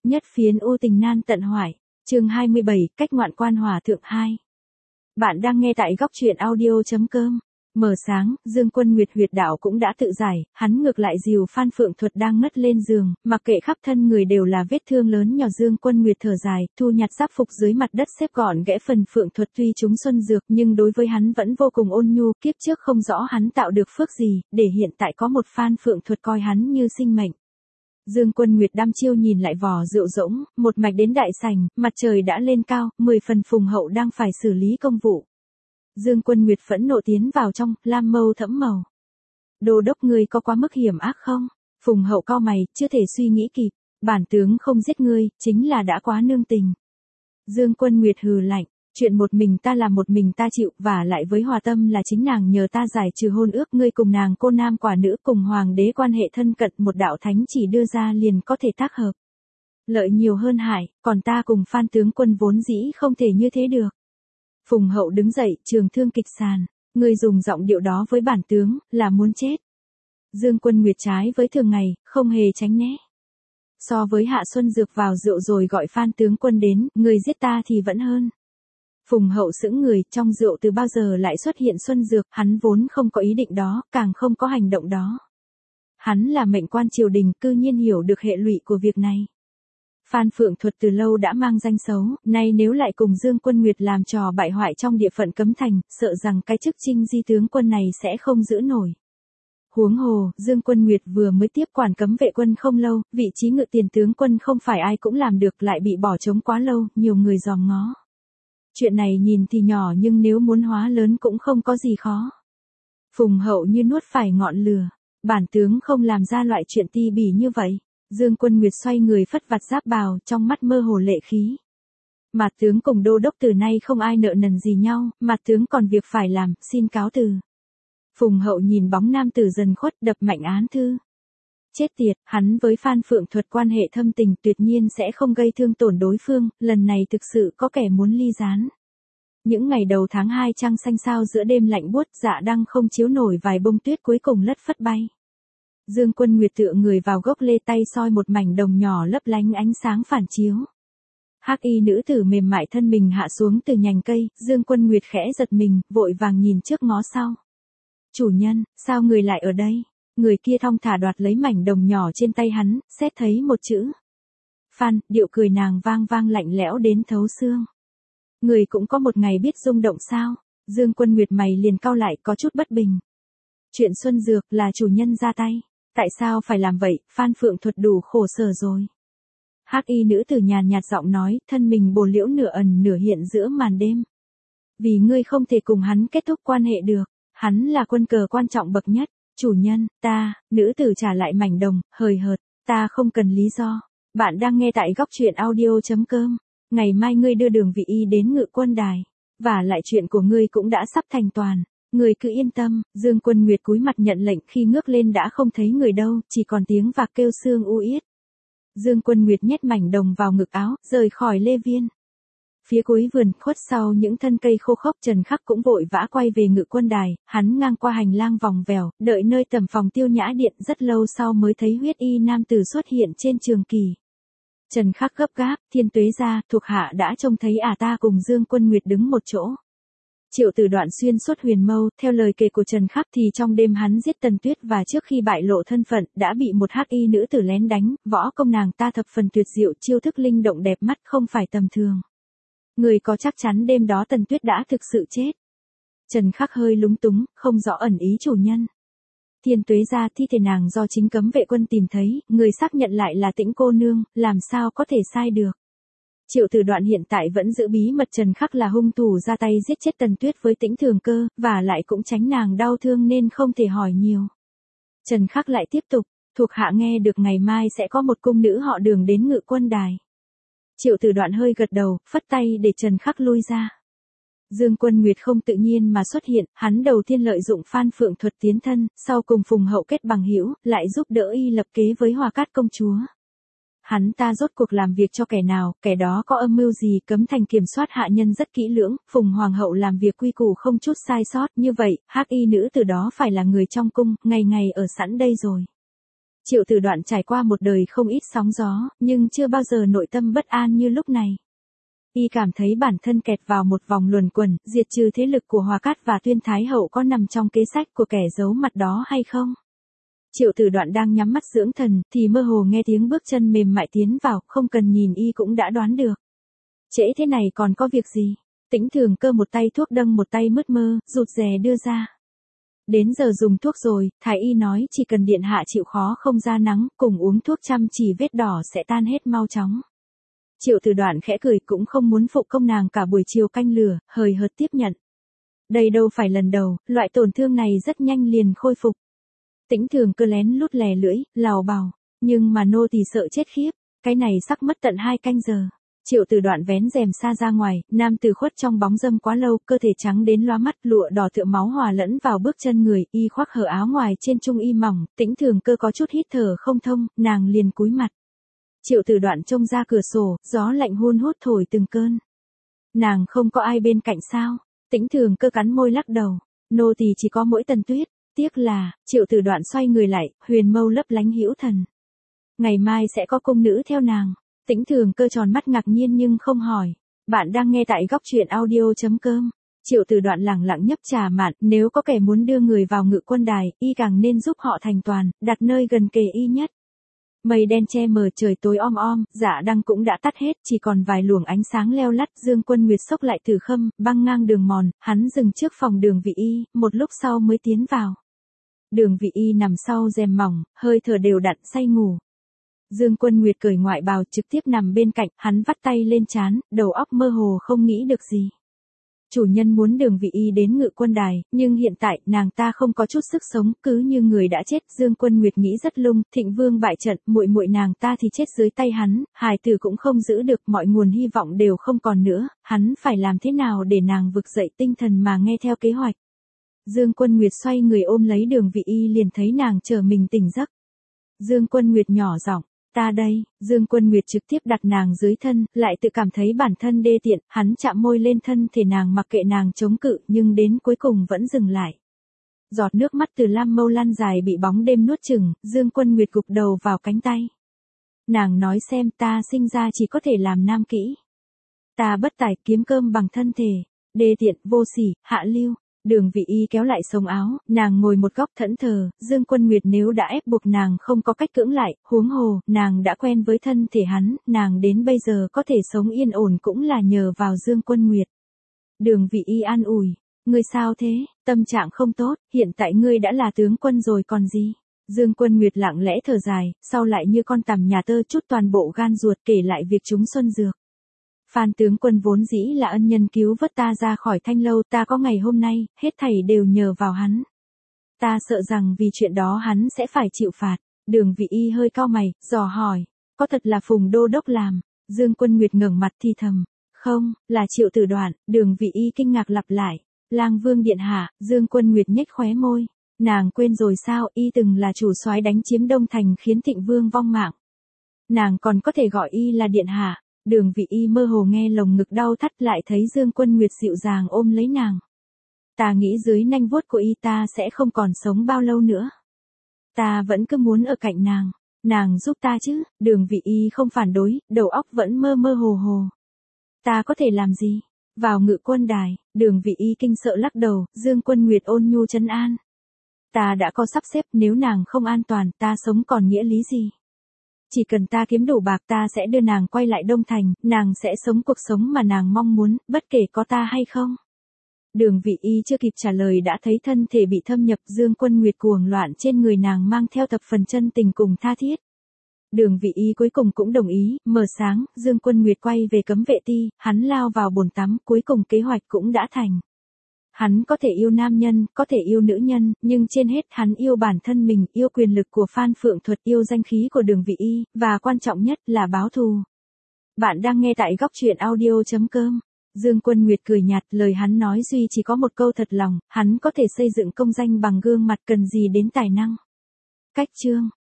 Nhất phiến u tình nan tận hoại. Chương 27, cách ngoạn quan hòa thượng 2. Bạn đang nghe tại góc truyện audio.com. Mờ sáng, Dương Quân Nguyệt huyệt đạo cũng đã tự giải, hắn ngược lại dìu Phan Phượng Thuật đang ngất lên giường, mặc kệ khắp thân người đều là vết thương lớn nhỏ. Dương Quân Nguyệt thở dài, thu nhặt giáp phục dưới mặt đất xếp gọn ghẽ phần Phượng Thuật tuy chúng xuân dược nhưng đối với hắn vẫn vô cùng ôn nhu, kiếp trước không rõ hắn tạo được phước gì, để hiện tại có một Phan Phượng Thuật coi hắn như sinh mệnh. Dương Quân Nguyệt đăm chiêu nhìn lại vò rượu rỗng, một mạch đến đại sảnh, mặt trời đã lên cao, 10 phần Phùng Hậu đang phải xử lý công vụ. Dương Quân Nguyệt phẫn nộ tiến vào trong, lam mâu thẫm màu. Đô đốc ngươi có quá mức hiểm ác không? Phùng Hậu cau mày, chưa thể suy nghĩ kịp, bản tướng không giết ngươi, chính là đã quá nương tình. Dương Quân Nguyệt hừ lạnh, chuyện một mình ta làm một mình ta chịu, và lại với Hòa Tâm là chính nàng nhờ ta giải trừ hôn ước, ngươi cùng nàng cô nam quả nữ cùng hoàng đế quan hệ thân cận, một đạo thánh chỉ đưa ra liền có thể tác hợp. Lợi nhiều hơn hại, còn ta cùng Phan tướng quân vốn dĩ không thể như thế được. Phùng Hậu đứng dậy, trường thương kịch sàn, ngươi dùng giọng điệu đó với bản tướng, là muốn chết. Dương Quân Nguyệt trái với thường ngày, không hề tránh né. So với hạ xuân dược vào rượu rồi gọi Phan tướng quân đến, ngươi giết ta thì vẫn hơn. Phùng Hậu sững người, trong rượu từ bao giờ lại xuất hiện xuân dược, hắn vốn không có ý định đó, càng không có hành động đó. Hắn là mệnh quan triều đình, cư nhiên hiểu được hệ lụy của việc này. Phan Phượng Thuật từ lâu đã mang danh xấu, nay nếu lại cùng Dương Quân Nguyệt làm trò bại hoại trong địa phận Cấm Thành, sợ rằng cái chức Trinh Di tướng quân này sẽ không giữ nổi. Huống hồ, Dương Quân Nguyệt vừa mới tiếp quản cấm vệ quân không lâu, vị trí ngự tiền tướng quân không phải ai cũng làm được, lại bị bỏ trống quá lâu, nhiều người dòm ngó. Chuyện này nhìn thì nhỏ nhưng nếu muốn hóa lớn cũng không có gì khó. Phùng Hậu như nuốt phải ngọn lửa, bản tướng không làm ra loại chuyện ti bỉ như vậy. Dương Quân Nguyệt xoay người phất vặt giáp bào, trong mắt mơ hồ lệ khí. Mạt tướng cùng đô đốc từ nay không ai nợ nần gì nhau, mạt tướng còn việc phải làm, xin cáo từ. Phùng Hậu nhìn bóng nam tử dần khuất, đập mạnh án thư. Chết tiệt, hắn với Phan Phượng Thuật quan hệ thâm tình, tuyệt nhiên sẽ không gây thương tổn đối phương, lần này thực sự có kẻ muốn ly gián. Những ngày đầu tháng 2 trăng xanh sao giữa đêm lạnh buốt, dạ đăng không chiếu nổi vài bông tuyết cuối cùng lất phất bay. Dương Quân Nguyệt tựa người vào gốc lê, tay soi một mảnh đồng nhỏ lấp lánh ánh sáng phản chiếu. Hắc y nữ tử mềm mại thân mình hạ xuống từ nhành cây, Dương Quân Nguyệt khẽ giật mình, vội vàng nhìn trước ngó sau. Chủ nhân, sao người lại ở đây? Người kia thong thả đoạt lấy mảnh đồng nhỏ trên tay hắn, xét thấy một chữ. Phan, điệu cười nàng vang vang lạnh lẽo đến thấu xương. Người cũng có một ngày biết rung động sao? Dương Quân Nguyệt mày liền cau lại, có chút bất bình. Chuyện xuân dược là chủ nhân ra tay. Tại sao phải làm vậy? Phan Phượng Thuật đủ khổ sở rồi. Hắc y nữ tử nhàn nhạt giọng nói, thân mình bồ liễu nửa ẩn nửa hiện giữa màn đêm. Vì ngươi không thể cùng hắn kết thúc quan hệ được, hắn là quân cờ quan trọng bậc nhất. Chủ nhân, ta, nữ tử trả lại mảnh đồng, hời hợt, ta không cần lý do. Bạn đang nghe tại góc truyện audio.com. Ngày mai ngươi đưa Đường Vị Y đến Ngự Quân Đài. Và lại chuyện của ngươi cũng đã sắp thành toàn. Người cứ yên tâm. Dương Quân Nguyệt cúi mặt nhận lệnh, khi ngước lên đã không thấy người đâu, chỉ còn tiếng vạc kêu xương u yết. Dương Quân Nguyệt nhét mảnh đồng vào ngực áo, rời khỏi lê viên. Phía cuối vườn, khuất sau những thân cây khô khốc, Trần Khắc cũng vội vã quay về Ngự Quân Đài, hắn ngang qua hành lang vòng vèo, đợi nơi tầm phòng Tiêu Nhã Điện, rất lâu sau mới thấy huyết y nam tử xuất hiện trên trường kỳ. Trần Khắc gấp gáp, Thiên Tuế gia, thuộc hạ đã trông thấy ta cùng Dương Quân Nguyệt đứng một chỗ. Triệu Tử Đoạn xuyên suốt huyền mâu, theo lời kể của Trần Khắc thì trong đêm hắn giết Tần Tuyết và trước khi bại lộ thân phận, đã bị một hắc y nữ tử lén đánh, võ công nàng ta thập phần tuyệt diệu, chiêu thức linh động đẹp mắt không phải tầm thường. Người có chắc chắn đêm đó Tần Tuyết đã thực sự chết? Trần Khắc hơi lúng túng, không rõ ẩn ý chủ nhân. Thiên Tuế gia, thi thể nàng do chính cấm vệ quân tìm thấy, người xác nhận lại là Tĩnh cô nương, làm sao có thể sai được. Triệu Tử Đoạn hiện tại vẫn giữ bí mật Trần Khắc là hung thủ ra tay giết chết Tần Tuyết với Tĩnh Thường Cơ, và lại cũng tránh nàng đau thương nên không thể hỏi nhiều. Trần Khắc lại tiếp tục, thuộc hạ nghe được ngày mai sẽ có một cung nữ họ Đường đến Ngự Quân Đài. Triệu Tử Đoạn hơi gật đầu, phất tay để Trần Khắc lui ra. Dương Quân Nguyệt không tự nhiên mà xuất hiện, hắn đầu tiên lợi dụng Phan Phượng Thuật tiến thân, sau cùng Phùng Hậu kết bằng hữu, lại giúp đỡ y lập kế với Hòa Cát công chúa. Hắn ta rốt cuộc làm việc cho kẻ nào, kẻ đó có âm mưu gì, Cấm Thành kiểm soát hạ nhân rất kỹ lưỡng, Phùng Hoàng hậu làm việc quy củ không chút sai sót, như vậy, hắc y nữ từ đó phải là người trong cung, ngày ngày ở sẵn đây rồi. Triệu Tử Đoạn trải qua một đời không ít sóng gió, nhưng chưa bao giờ nội tâm bất an như lúc này. Y cảm thấy bản thân kẹt vào một vòng luẩn quẩn, diệt trừ thế lực của Hòa Cát và Tuyên Thái Hậu có nằm trong kế sách của kẻ giấu mặt đó hay không? Triệu Tử Đoạn đang nhắm mắt dưỡng thần, thì mơ hồ nghe tiếng bước chân mềm mại tiến vào, không cần nhìn y cũng đã đoán được. Trễ thế này còn có việc gì? Tĩnh Thường Cơ một tay thuốc đâm một tay mứt mơ, rụt rè đưa ra. Đến giờ dùng thuốc rồi, thái y nói chỉ cần điện hạ chịu khó không ra nắng, cùng uống thuốc chăm chỉ vết đỏ sẽ tan hết mau chóng. Triệu Tử Đoạn khẽ cười cũng không muốn phụ công nàng cả buổi chiều canh lửa, hời hợt tiếp nhận. Đây đâu phải lần đầu, loại tổn thương này rất nhanh liền khôi phục. Tĩnh Thường Cơ lén lút lè lưỡi, lào bào, nhưng mà nô tỳ sợ chết khiếp, cái này sắp mất tận 2 canh giờ. Triệu Tử Đoạn vén rèm xa ra ngoài, nam tử khuất trong bóng râm quá lâu, cơ thể trắng đến lóa mắt, lụa đỏ tựa máu hòa lẫn vào bước chân người, y khoác hở áo ngoài trên trung y mỏng, Tĩnh Thường Cơ có chút hít thở không thông, nàng liền cúi mặt. Triệu Tử Đoạn trông ra cửa sổ, gió lạnh hun hút thổi từng cơn. Nàng không có ai bên cạnh sao? Tĩnh Thường Cơ cắn môi lắc đầu, nô tỳ chỉ có mỗi Tần Tuyết, tiếc là, Triệu Tử Đoạn xoay người lại, huyền mâu lấp lánh hữu thần. Ngày mai sẽ có cung nữ theo nàng. Tĩnh Thường Cơ tròn mắt ngạc nhiên nhưng không hỏi. Bạn đang nghe tại góc truyện audio.com. Triệu Tử Đoạn lẳng lặng nhấp trà mạn, nếu có kẻ muốn đưa người vào Ngự Quân Đài, y càng nên giúp họ thành toàn, đặt nơi gần kề y nhất. Mây đen che mờ trời tối om om, dạ đăng cũng đã tắt hết, chỉ còn vài luồng ánh sáng leo lắt. Dương Quân Nguyệt xốc lại Tử Khâm, băng ngang đường mòn, hắn dừng trước phòng Đường Vị Y, một lúc sau mới tiến vào. Đường Vị Y nằm sau rèm mỏng, hơi thở đều đặn say ngủ. Dương Quân Nguyệt cởi ngoại bào trực tiếp nằm bên cạnh, hắn vắt tay lên trán, đầu óc mơ hồ không nghĩ được gì. Chủ nhân muốn Đường Vị Y đến Ngự Quân Đài, nhưng hiện tại nàng ta không có chút sức sống, cứ như người đã chết. Dương Quân Nguyệt nghĩ rất lung, Thịnh Vương bại trận, muội muội nàng ta thì chết dưới tay hắn, hài tử cũng không giữ được, mọi nguồn hy vọng đều không còn nữa, hắn phải làm thế nào để nàng vực dậy tinh thần mà nghe theo kế hoạch. Dương Quân Nguyệt xoay người ôm lấy Đường Vị Y liền thấy nàng chờ mình tỉnh giấc. Dương Quân Nguyệt nhỏ giọng, ta đây. Dương Quân Nguyệt trực tiếp đặt nàng dưới thân, lại tự cảm thấy bản thân đê tiện, hắn chạm môi lên thân thể nàng mặc kệ nàng chống cự nhưng đến cuối cùng vẫn dừng lại. Giọt nước mắt từ lam mâu lan dài bị bóng đêm nuốt chửng, Dương Quân Nguyệt gục đầu vào cánh tay. Nàng nói xem, ta sinh ra chỉ có thể làm nam kỹ. Ta bất tài kiếm cơm bằng thân thể, đê tiện, vô sỉ, hạ lưu. Đường Vị Y kéo lại sống áo, nàng ngồi một góc thẫn thờ, Dương Quân Nguyệt nếu đã ép buộc nàng không có cách cưỡng lại, huống hồ, nàng đã quen với thân thể hắn, nàng đến bây giờ có thể sống yên ổn cũng là nhờ vào Dương Quân Nguyệt. Đường Vị Y an ủi, ngươi sao thế, tâm trạng không tốt, hiện tại ngươi đã là tướng quân rồi còn gì. Dương Quân Nguyệt lặng lẽ thở dài, sau lại như con tằm nhà tơ chút toàn bộ gan ruột kể lại việc chúng xuân dược. Phan tướng quân vốn dĩ là ân nhân cứu vớt ta ra khỏi Thanh Lâu, ta có ngày hôm nay, hết thảy đều nhờ vào hắn. Ta sợ rằng vì chuyện đó hắn sẽ phải chịu phạt. Đường Vị Y hơi cau mày, dò hỏi, có thật là Phùng đô đốc làm? Dương Quân Nguyệt ngẩng mặt thì thầm, không, là Triệu Tử Đoạn. Đường Vị Y kinh ngạc lặp lại, Lang Vương điện hạ. Dương Quân Nguyệt nhếch khóe môi, nàng quên rồi sao, y từng là chủ soái đánh chiếm Đông Thành khiến Thịnh Vương vong mạng. Nàng còn có thể gọi y là điện hạ. Đường Vị Y mơ hồ nghe lồng ngực đau thắt, lại thấy Dương Quân Nguyệt dịu dàng ôm lấy nàng. Ta nghĩ dưới nanh vuốt của y ta sẽ không còn sống bao lâu nữa. Ta vẫn cứ muốn ở cạnh nàng. Nàng giúp ta chứ. Đường Vị Y không phản đối, đầu óc vẫn mơ mơ hồ hồ. Ta có thể làm gì? Vào Ngự Quân Đài. Đường Vị Y kinh sợ lắc đầu. Dương Quân Nguyệt ôn nhu trấn an. Ta đã có sắp xếp, nếu nàng không an toàn, ta sống còn nghĩa lý gì? Chỉ cần ta kiếm đủ bạc ta sẽ đưa nàng quay lại Đông Thành, nàng sẽ sống cuộc sống mà nàng mong muốn, bất kể có ta hay không. Đường Vị Y chưa kịp trả lời đã thấy thân thể bị thâm nhập, Dương Quân Nguyệt cuồng loạn trên người nàng mang theo thập phần chân tình cùng tha thiết. Đường Vị Y cuối cùng cũng đồng ý, mở sáng, Dương Quân Nguyệt quay về Cấm Vệ Ti, hắn lao vào bồn tắm, cuối cùng kế hoạch cũng đã thành. Hắn có thể yêu nam nhân, có thể yêu nữ nhân, nhưng trên hết hắn yêu bản thân mình, yêu quyền lực của Phan Phượng Thuật, yêu danh khí của Đường Vị Y, và quan trọng nhất là báo thù. Bạn đang nghe tại góc truyện audio.com. Dương Quân Nguyệt cười nhạt, lời hắn nói duy chỉ có một câu thật lòng, hắn có thể xây dựng công danh bằng gương mặt, cần gì đến tài năng. Cách chương